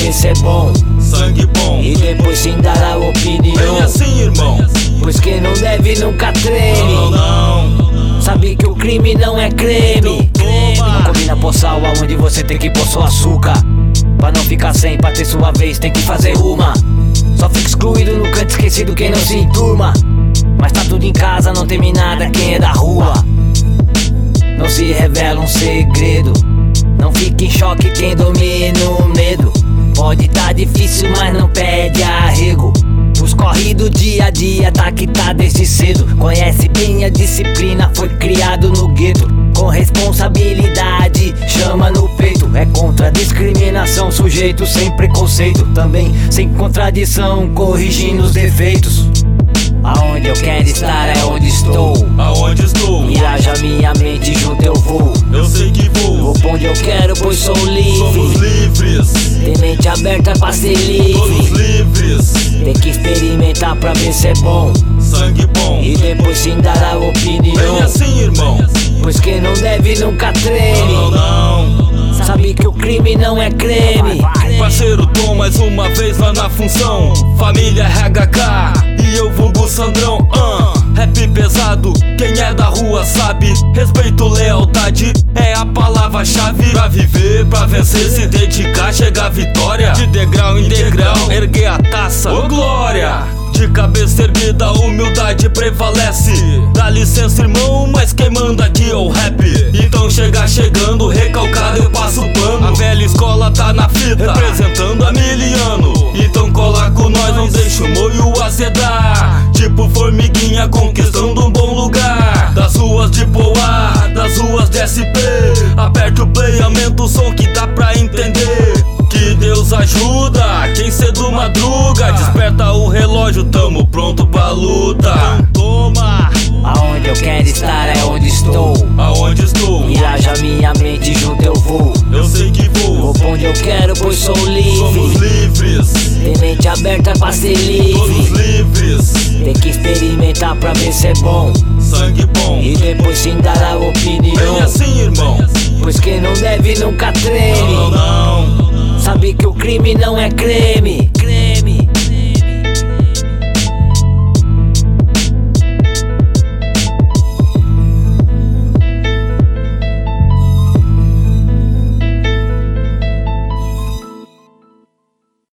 ver se é bom, sangue bom, e depois sim dar a opinião. bem assim, irmão. Pois quem não deve nunca treme. Não, Sabe que o crime não é creme. Não combina pôr sal aonde você tem que pôr só açúcar. Pra não ficar sem, pra ter sua vez tem que fazer uma. Só fica excluído no canto esquecido quem não se enturma. Mas tá tudo em casa, não teme nada quem é da rua. Não se revela um segredo. Não fique em choque quem domina o medo. Pode tá difícil, mas não pede arrego. Os corre do dia a dia, tá que tá desde cedo. Conhece bem a disciplina, foi criado no gueto. Com responsabilidade, chama no peito. É contra a discriminação, sujeito sem preconceito. Também sem contradição, corrigindo os defeitos. Aonde eu quero estar é onde estou. aonde estou? E haja minha mente, junto eu vou. Eu sei que vou. Vou pra onde eu quero, pois sou livre. Somos livres, Tem mente aberta pra ser todos livre. livres, Tem que experimentar pra ver se é bom, sangue bom, e depois sim dar a bem opinião. assim, irmão. Pois quem não deve nunca treme. Não, Sabe que o crime não é creme. parceiro Tom mais uma vez lá na função. Família RHK e eu vulgo Sandrão. Rap pesado, quem é da rua sabe. Respeito, lealdade é a palavra-chave. Pra viver, pra vencer, se dedicar, chega a vitória. De degrau em degrau, erguer a taça, ô glória. De cabeça erguida, humildade prevalece. Dá licença, irmão, mas quem manda aqui é o rap. Então chega chegando, recalcado eu passo o pano. A velha escola tá na fita, representando a miliano. Então cola com nós, não deixa o molho azedar. Tipo formiguinha conquistando um bom lugar. Das ruas de Poá, das ruas de SP. Aperta o play, aumenta o som que dá pra entender. Que Deus ajuda quem cedo madruga. Desperta o relógio, tamo pronto pra luta. Toma! Aonde eu quero estar é onde estou. Aonde estou? E haja minha mente, junto eu vou. Eu sei que Vou vou. pra onde eu quero, pois sou Somos livre. livres, Tem mente aberta pra ser todos livre. livres, Tem que experimentar pra ver se é bom, sangue bom, e depois sim dar a bem opinião. assim, irmão. Pois quem não deve nunca treme. Não, Sabe que o crime não é creme.